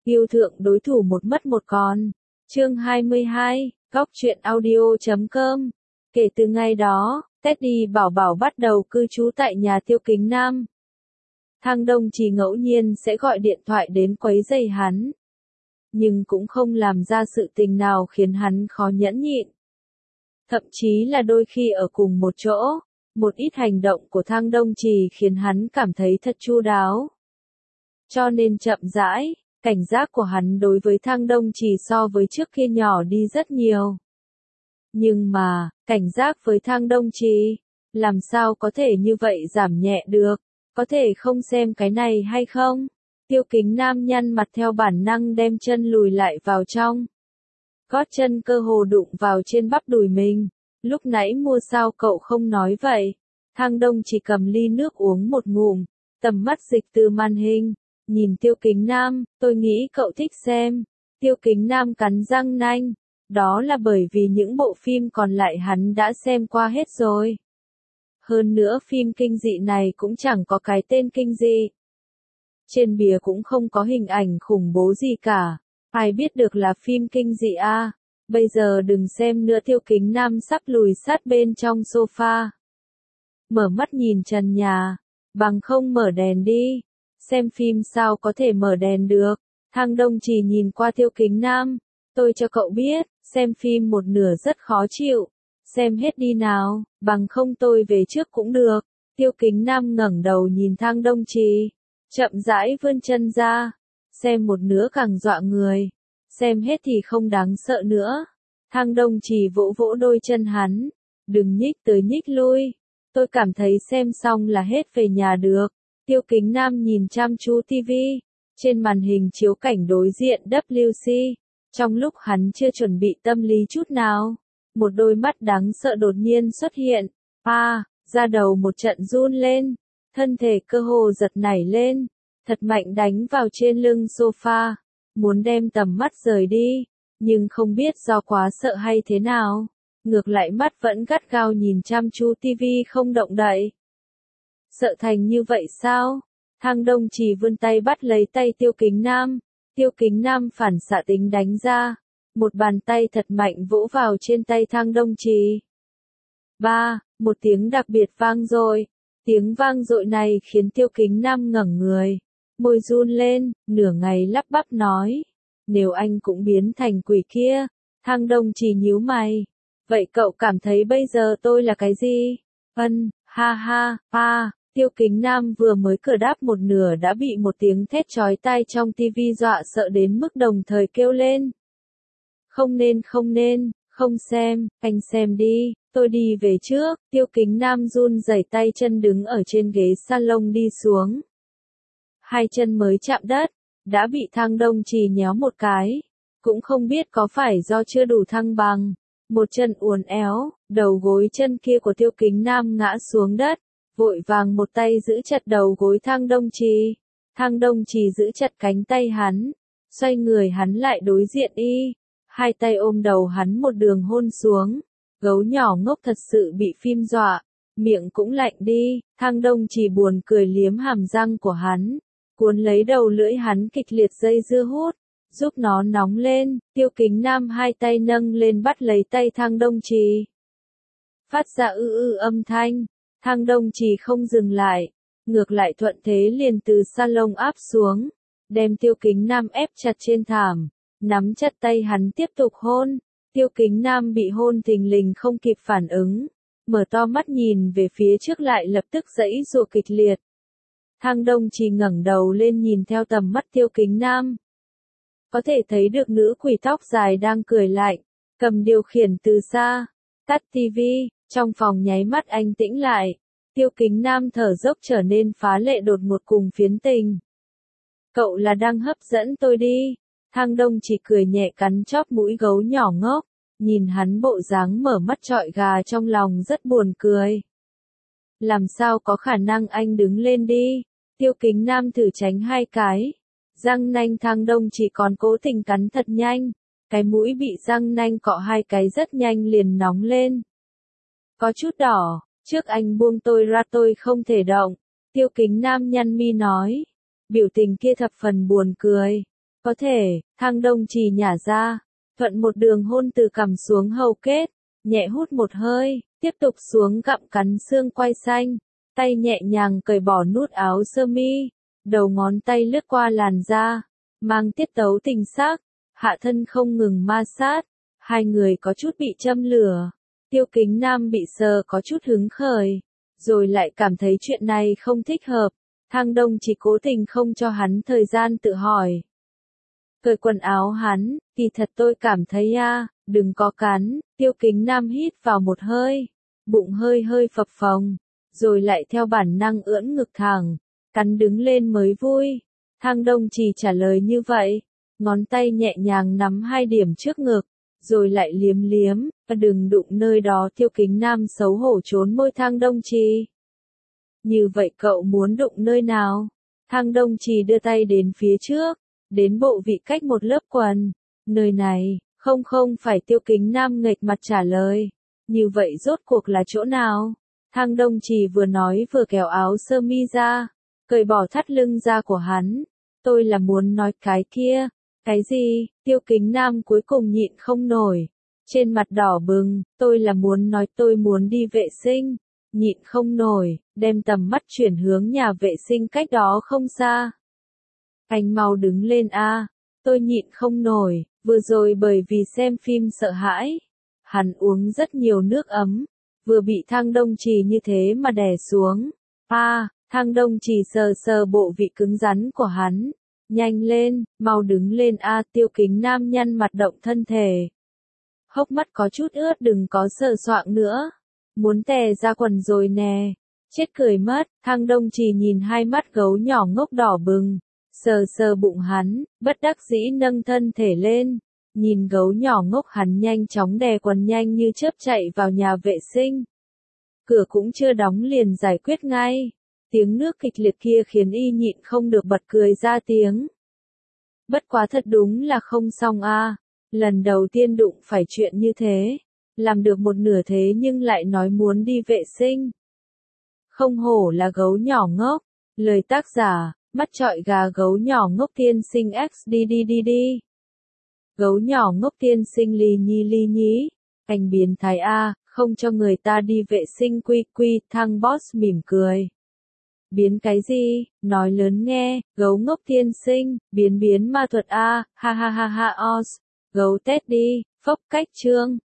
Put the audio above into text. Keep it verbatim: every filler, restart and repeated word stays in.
Yêu thượng đối thủ một mất một còn. Chương hai mươi hai, Góc truyện audio chấm com. Kể từ ngày đó, Teddy Bảo Bảo bắt đầu cư trú tại nhà Tiêu Kính Nam. Thang Đông Trì ngẫu nhiên sẽ gọi điện thoại đến quấy rầy hắn, nhưng cũng không làm ra sự tình nào khiến hắn khó nhẫn nhịn. Thậm chí là đôi khi ở cùng một chỗ, một ít hành động của Thang Đông Trì khiến hắn cảm thấy thật chu đáo. Cho nên chậm rãi, cảnh giác của hắn đối với Thang Đông Trì so với trước kia nhỏ đi rất nhiều. Nhưng mà, cảnh giác với Thang Đông Trì, làm sao có thể như vậy giảm nhẹ được, có thể không xem cái này hay không? Tiêu Kính Nam nhăn mặt theo bản năng đem chân lùi lại vào trong. Gót chân cơ hồ đụng vào trên bắp đùi mình. Lúc nãy mua sao cậu không nói vậy? Thang Đông chỉ cầm ly nước uống một ngụm, tầm mắt dịch từ màn hình, nhìn Tiêu Kính Nam, tôi nghĩ cậu thích xem. Tiêu Kính Nam cắn răng nanh, đó là bởi vì những bộ phim còn lại hắn đã xem qua hết rồi. Hơn nữa phim kinh dị này cũng chẳng có cái tên kinh dị. Trên bìa cũng không có hình ảnh khủng bố gì cả. Ai biết được là phim kinh dị à? Bây giờ đừng xem nữa. Tiêu Kính Nam sắp lùi sát bên trong sofa. Mở mắt nhìn trần nhà. Bằng không mở đèn đi. Xem phim sao có thể mở đèn được. Thang Đông Trì nhìn qua Tiêu Kính Nam. Tôi cho cậu biết, xem phim một nửa rất khó chịu. Xem hết đi nào, bằng không tôi về trước cũng được. Tiêu Kính Nam ngẩng đầu nhìn Thang Đông Trì. Chậm rãi vươn chân ra. Xem một nửa càng dọa người. Xem hết thì không đáng sợ nữa. Thang Đông Trì vỗ vỗ đôi chân hắn. Đừng nhích tới nhích lui. Tôi cảm thấy xem xong là hết về nhà được. Tiêu Kính Nam nhìn chăm chú tivi. Trên màn hình chiếu cảnh đối diện W C. Trong lúc hắn chưa chuẩn bị tâm lý chút nào, một đôi mắt đáng sợ đột nhiên xuất hiện. À, da đầu một trận run lên. Thân thể cơ hồ giật nảy lên. Thật mạnh đánh vào trên lưng sofa. Muốn đem tầm mắt rời đi. Nhưng không biết do quá sợ hay thế nào. Ngược lại mắt vẫn gắt gao nhìn chăm chú tivi không động đậy. Sợ thành như vậy sao? Thang Đông Trì vươn tay bắt lấy tay Tiêu Kính Nam. Tiêu Kính Nam phản xạ tính đánh ra. Một bàn tay thật mạnh vỗ vào trên tay Thang Đông Trì. Ba, một tiếng đặc biệt vang dội. Tiếng vang dội này khiến Tiêu Kính Nam ngẩng người. Môi run lên, nửa ngày lắp bắp nói. Nếu anh cũng biến thành quỷ kia. Thang Đông Trì nhíu mày. Vậy cậu cảm thấy bây giờ tôi là cái gì? Ân, ha ha, ha. Tiêu Kính Nam vừa mới cửa đáp một nửa đã bị một tiếng thét chói tai trong tivi dọa sợ đến mức đồng thời kêu lên. Không nên không nên, không xem, anh xem đi, tôi đi về trước. Tiêu Kính Nam run rẩy tay chân đứng ở trên ghế salon đi xuống. Hai chân mới chạm đất, đã bị Thang Đông Trì nhéo một cái. Cũng không biết có phải do chưa đủ thăng bằng. Một chân uốn éo, đầu gối chân kia của Tiêu Kính Nam ngã xuống đất. Vội vàng một tay giữ chặt đầu gối Thang Đông Trì. Thang Đông Trì giữ chặt cánh tay hắn. Xoay người hắn lại đối diện y. Hai tay ôm đầu hắn một đường hôn xuống. Gấu nhỏ ngốc thật sự bị phim dọa. Miệng cũng lạnh đi. Thang Đông Trì buồn cười liếm hàm răng của hắn. Cuốn lấy đầu lưỡi hắn kịch liệt dây dưa hút. Giúp nó nóng lên. Tiêu Kính Nam hai tay nâng lên bắt lấy tay Thang Đông Trì. Phát ra ư ư âm thanh. Thang Đông Trì không dừng lại. Ngược lại thuận thế liền từ salon áp xuống. Đem Tiêu Kính Nam ép chặt trên thảm. Nắm chặt tay hắn tiếp tục hôn. Tiêu Kính Nam bị hôn thình lình không kịp phản ứng. Mở to mắt nhìn về phía trước lại lập tức giãy giụa kịch liệt. Thang Đông Trì ngẩng đầu lên nhìn theo tầm mắt Tiêu Kính Nam. Có thể thấy được nữ quỷ tóc dài đang cười lạnh. Cầm điều khiển từ xa. Tắt tivi. Trong phòng nháy mắt anh tĩnh lại. Tiêu Kính Nam thở dốc trở nên phá lệ đột ngột cùng phiến tình. Cậu là đang hấp dẫn tôi đi. Thang Đông chỉ cười nhẹ cắn chóp mũi gấu nhỏ ngốc. Nhìn hắn bộ dáng mở mắt trọi gà trong lòng rất buồn cười. Làm sao có khả năng anh đứng lên đi. Tiêu Kính Nam thử tránh hai cái. Răng nanh Thang Đông chỉ còn cố tình cắn thật nhanh. Cái mũi bị răng nanh cọ hai cái rất nhanh liền nóng lên. Có chút đỏ, trước anh buông tôi ra tôi không thể động. Tiêu Kính Nam nhăn mi nói. Biểu tình kia thập phần buồn cười. Có thể, Thang Đông Trì nhả ra, thuận một đường hôn từ cằm xuống hầu kết, nhẹ hút một hơi, tiếp tục xuống gặm cắn xương quai xanh, tay nhẹ nhàng cởi bỏ nút áo sơ mi, đầu ngón tay lướt qua làn da, mang tiết tấu tình sắc, hạ thân không ngừng ma sát, hai người có chút bị châm lửa, Tiêu Kính Nam bị sờ có chút hứng khởi, rồi lại cảm thấy chuyện này không thích hợp, Thang Đông chỉ cố tình không cho hắn thời gian tự hỏi. Cởi quần áo hắn, kỳ thật tôi cảm thấy a, đừng có cắn, Tiêu Kính Nam hít vào một hơi, bụng hơi hơi phập phồng, rồi lại theo bản năng ưỡn ngực thẳng, cắn đứng lên mới vui. Thang Đông chỉ trả lời như vậy, ngón tay nhẹ nhàng nắm hai điểm trước ngực, rồi lại liếm liếm, đừng đụng nơi đó. Tiêu Kính Nam xấu hổ trốn môi Thang Đông Trì. Như vậy cậu muốn đụng nơi nào? Thang Đông Trì đưa tay đến phía trước, đến bộ vị cách một lớp quần. Nơi này, không không phải. Tiêu Kính Nam nghệch mặt trả lời. Như vậy rốt cuộc là chỗ nào? Thang Đông Trì vừa nói vừa kéo áo sơ mi ra, cởi bỏ thắt lưng da của hắn. Tôi là muốn nói cái kia. Cái gì? Tiêu Kính Nam cuối cùng nhịn không nổi. Trên mặt đỏ bừng, tôi là muốn nói tôi muốn đi vệ sinh. Nhịn không nổi, đem tầm mắt chuyển hướng nhà vệ sinh cách đó không xa. Anh mau đứng lên a, tôi nhịn không nổi, vừa rồi bởi vì xem phim sợ hãi. Hắn uống rất nhiều nước ấm, vừa bị Thang Đông Trì như thế mà đè xuống. A, Thang Đông Trì sờ sờ bộ vị cứng rắn của hắn. Nhanh lên, mau đứng lên a. Tiêu Kính Nam nhăn mặt động thân thể. Hốc mắt có chút ướt, đừng có sờ soạng nữa. Muốn tè ra quần rồi nè. Chết cười mất. Thang Đông Trì nhìn hai mắt gấu nhỏ ngốc đỏ bừng, sờ sờ bụng hắn, bất đắc dĩ nâng thân thể lên. Nhìn gấu nhỏ ngốc hắn nhanh chóng đè quần nhanh như chớp chạy vào nhà vệ sinh. Cửa cũng chưa đóng liền giải quyết ngay. Tiếng nước kịch liệt kia khiến y nhịn không được bật cười ra tiếng. Bất quá thật đúng là không xong a, lần đầu tiên đụng phải chuyện như thế, làm được một nửa thế nhưng lại nói muốn đi vệ sinh. Không hổ là gấu nhỏ ngốc, lời tác giả, mắt trọi gà gấu nhỏ ngốc tiên sinh x đi đi đi đi. Gấu nhỏ ngốc tiên sinh lì nhi lì nhí, anh biến thái a, không cho người ta đi vệ sinh quy quy. Thang boss mỉm cười. Biến cái gì, nói lớn nghe, gấu ngốc tiên sinh, biến biến ma thuật a, ha ha ha ha os, gấu tết đi, phốc cách trương.